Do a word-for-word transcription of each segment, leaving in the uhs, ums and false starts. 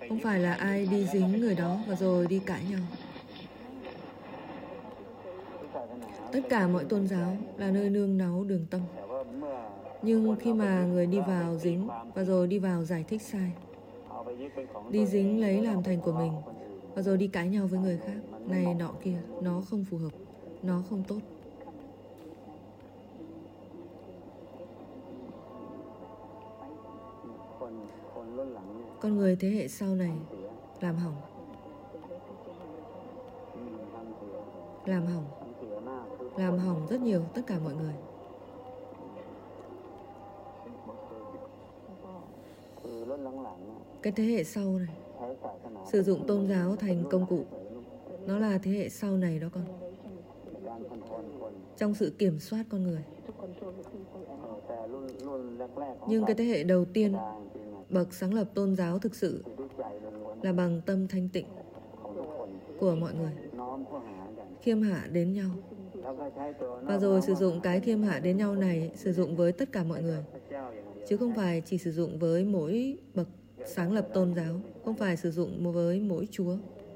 Không phải là ai đi dính người đó và rồi đi cãi nhau. Tất cả mọi tôn giáo là nơi nương náu đường tâm. Nhưng khi mà người đi vào dính và rồi đi vào giải thích sai, đi dính lấy làm thành của mình và rồi đi cãi nhau với người khác, này nọ kia, nó không phù hợp, nó không tốt. Con người thế hệ sau này làm hỏng, làm hỏng, làm hỏng rất nhiều tất cả mọi người. Cái thế hệ sau này sử dụng tôn giáo thành công cụ. Nó là thế hệ sau này đó con. Trong sự kiểm soát con người. Nhưng cái thế hệ đầu tiên, bậc sáng lập tôn giáo thực sự là bằng tâm thanh tịnh của mọi người, khiêm hạ đến nhau. Và rồi sử dụng cái khiêm hạ đến nhau này, sử dụng với tất cả mọi người, chứ không phải chỉ sử dụng với mỗi bậc sáng lập tôn giáo, không phải sử dụng với mỗi Chúa,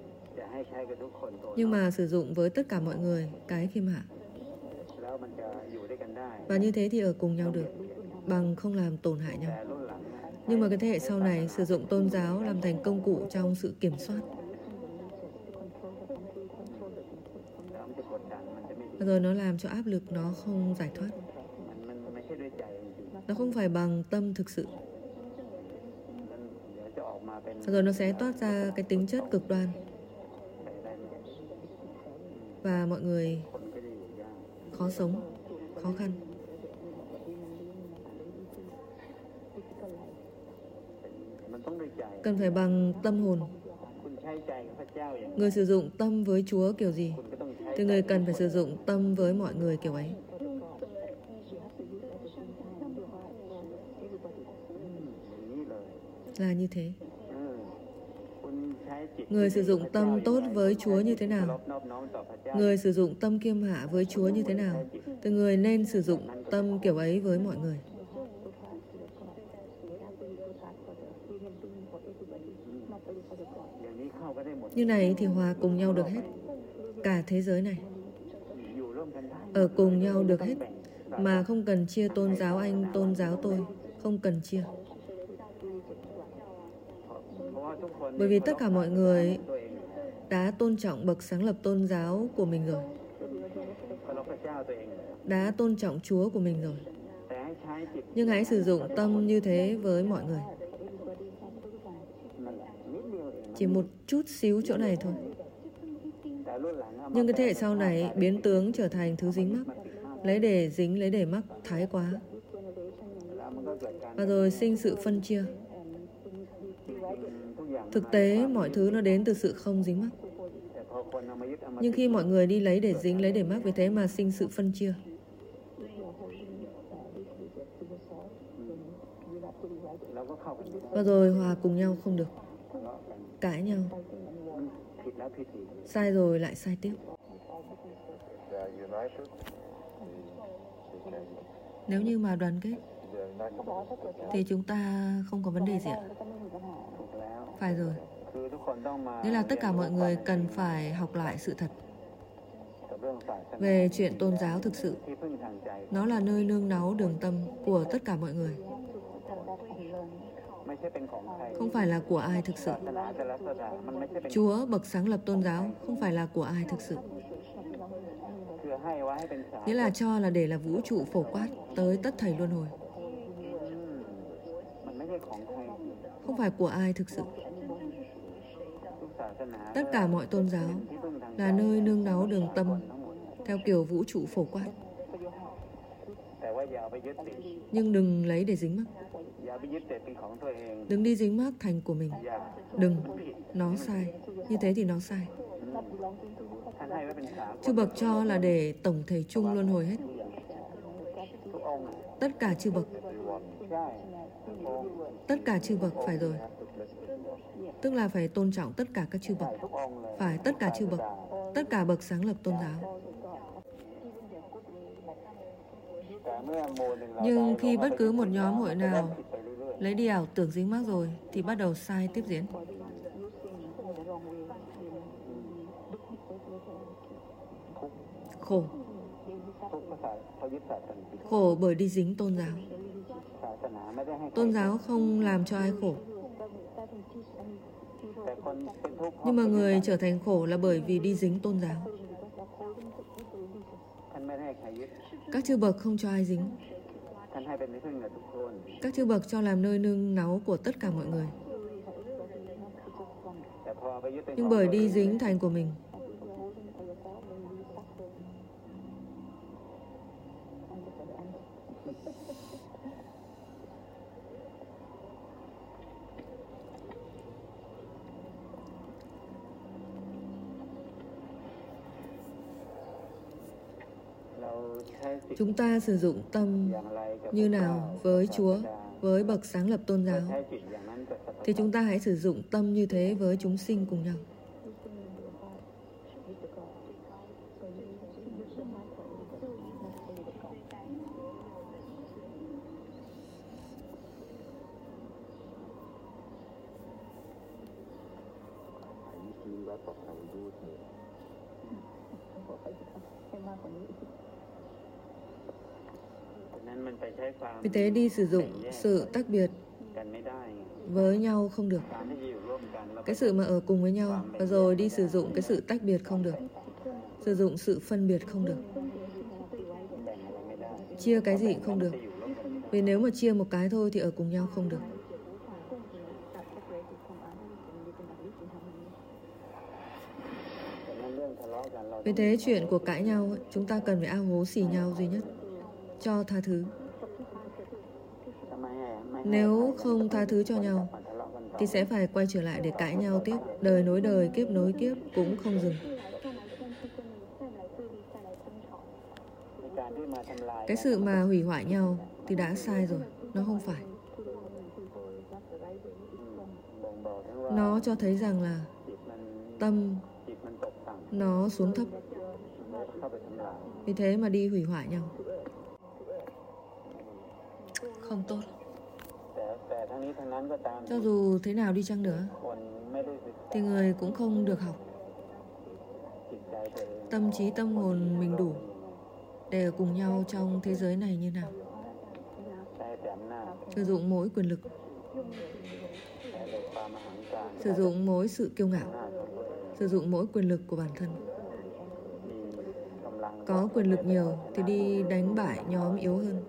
nhưng mà sử dụng với tất cả mọi người cái khiêm hạ. Và như thế thì ở cùng nhau được, bằng không làm tổn hại nhau. Nhưng mà cái thế hệ sau này sử dụng tôn giáo làm thành công cụ trong sự kiểm soát. Và rồi nó làm cho áp lực nó không giải thoát. Nó không phải bằng tâm thực sự. Và rồi nó sẽ toát ra cái tính chất cực đoan. Và mọi người khó sống, khó khăn. Cần phải bằng tâm hồn. Người sử dụng tâm với Chúa kiểu gì thì người cần phải sử dụng tâm với mọi người kiểu ấy. Là như thế. Người sử dụng tâm tốt với Chúa như thế nào? Người sử dụng tâm khiêm hạ với Chúa như thế nào? Thì người nên sử dụng tâm kiểu ấy với mọi người. Như này thì hòa cùng nhau được hết. Cả thế giới này ở cùng nhau được hết, mà không cần chia tôn giáo anh, tôn giáo tôi, không cần chia. Bởi vì tất cả mọi người đã tôn trọng bậc sáng lập tôn giáo của mình rồi, đã tôn trọng Chúa của mình rồi. Nhưng hãy sử dụng tâm như thế với mọi người. Chỉ một chút xíu chỗ này thôi. Nhưng cái thế hệ sau này biến tướng trở thành thứ dính mắc, lấy để dính, lấy để mắc thái quá. Và rồi sinh sự phân chia. Thực tế mọi thứ nó đến từ sự không dính mắc. Nhưng khi mọi người đi lấy để dính, lấy để mắc, vì thế mà sinh sự phân chia. Và rồi hòa cùng nhau không được, cãi nhau, sai rồi lại sai tiếp. Nếu như mà đoàn kết thì chúng ta không có vấn đề gì ạ? Phải rồi. Nghĩa là tất cả mọi người cần phải học lại sự thật về chuyện tôn giáo thực sự. Nó là nơi nương náu đường tâm của tất cả mọi người, không phải là của ai thực sự. Chúa, bậc sáng lập tôn giáo, không phải là của ai thực sự. Nghĩa là cho là để là vũ trụ phổ quát tới tất thảy luân hồi, không phải của ai thực sự. Tất cả mọi tôn giáo là nơi nương náu đường tâm theo kiểu vũ trụ phổ quát. Nhưng đừng lấy để dính mắc. Đừng đi dính mắc thành của mình. Đừng. Nó sai. Như thế thì nó sai. Chư bậc cho là để tổng thể chung luân hồi hết. Tất cả chư bậc. Tất cả chư bậc, phải rồi. Tức là phải tôn trọng tất cả các chư bậc. Phải tất cả chư bậc. Tất cả bậc sáng lập tôn giáo. Nhưng khi bất cứ một nhóm hội nào lấy đi ảo tưởng dính mắc rồi thì bắt đầu sai tiếp diễn. khổ. Khổ bởi đi dính tôn giáo. Tôn giáo không làm cho ai khổ. Nhưng mà người trở thành khổ là bởi vì đi dính tôn giáo. Các chư bậc không cho ai dính. Các chư bậc cho làm nơi nương náu của tất cả mọi người. Nhưng bởi đi dính thành của mình, chúng ta sử dụng tâm như nào với Chúa, với bậc sáng lập tôn giáo, thì chúng ta hãy sử dụng tâm như thế với chúng sinh cùng nhau. Vì thế đi sử dụng sự tách biệt với nhau không được. Cái sự mà ở cùng với nhau, và rồi đi sử dụng cái sự tách biệt không được. Sử dụng sự phân biệt không được. Chia cái gì cũng không được. Vì nếu mà chia một cái thôi thì ở cùng nhau không được. Vì thế chuyện của cãi nhau, chúng ta cần phải ao hố xì nhau duy nhất. Cho tha thứ. Nếu không tha thứ cho nhau thì sẽ phải quay trở lại để cãi nhau tiếp. Đời nối đời, kiếp nối kiếp cũng không dừng. Cái sự mà hủy hoại nhau thì đã sai rồi. Nó không phải. Nó cho thấy rằng là tâm nó xuống thấp. Vì thế mà đi hủy hoại nhau không tốt. Cho dù thế nào đi chăng nữa thì người cũng không được học tâm trí tâm hồn mình đủ để ở cùng nhau trong thế giới này như nào. Sử dụng mỗi quyền lực, sử dụng mỗi sự kiêu ngạo, sử dụng mỗi quyền lực của bản thân. Có quyền lực nhiều thì đi đánh bại nhóm yếu hơn.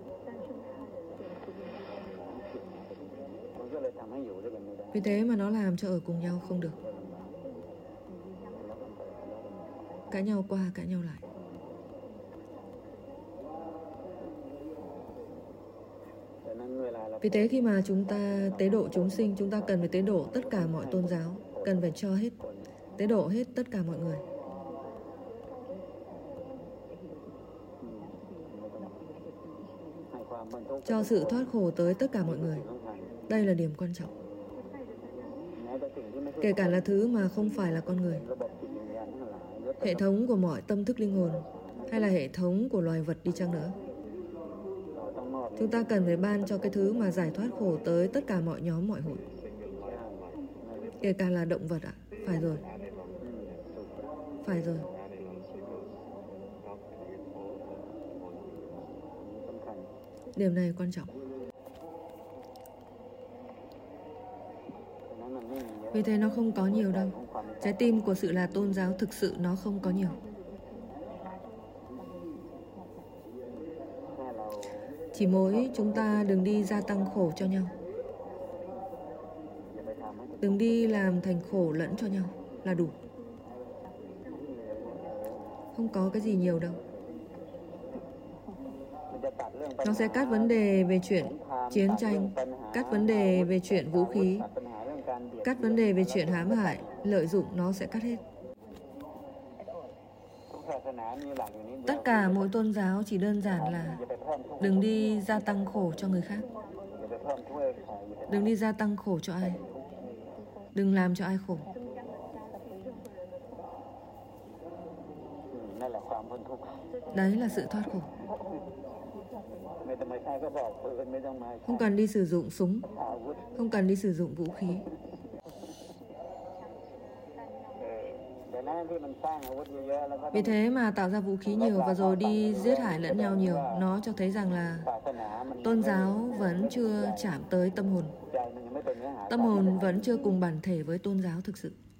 Vì thế mà nó làm cho ở cùng nhau không được. Cãi nhau qua, cãi nhau lại. Vì thế khi mà chúng ta tế độ chúng sinh, chúng ta cần phải tế độ tất cả mọi tôn giáo, cần phải cho hết, tế độ hết tất cả mọi người. Cho sự thoát khổ tới tất cả mọi người. Đây là điểm quan trọng. Kể cả là thứ mà không phải là con người. Hệ thống của mọi tâm thức linh hồn, hay là hệ thống của loài vật đi chăng nữa, chúng ta cần phải ban cho cái thứ mà giải thoát khổ tới tất cả mọi nhóm, mọi hội. Kể cả là động vật ạ. Phải rồi. Phải rồi. Điểm này quan trọng. Vì thế nó không có nhiều đâu. Trái tim của sự là tôn giáo thực sự nó không có nhiều. Chỉ mỗi chúng ta đừng đi gia tăng khổ cho nhau. Đừng đi làm thành khổ lẫn cho nhau là đủ. Không có cái gì nhiều đâu. Nó sẽ cắt vấn đề về chuyện chiến tranh, cắt vấn đề về chuyện vũ khí, cắt vấn đề về chuyện hãm hại, lợi dụng, nó sẽ cắt hết. Tất cả mỗi tôn giáo chỉ đơn giản là đừng đi gia tăng khổ cho người khác. Đừng đi gia tăng khổ cho ai. Đừng làm cho ai khổ. Đấy là sự thoát khổ. Không cần đi sử dụng súng, không cần đi sử dụng vũ khí. Vì thế mà tạo ra vũ khí nhiều và rồi đi giết hại lẫn nhau nhiều, nó cho thấy rằng là tôn giáo vẫn chưa chạm tới tâm hồn. Tâm hồn vẫn chưa cùng bản thể với tôn giáo thực sự.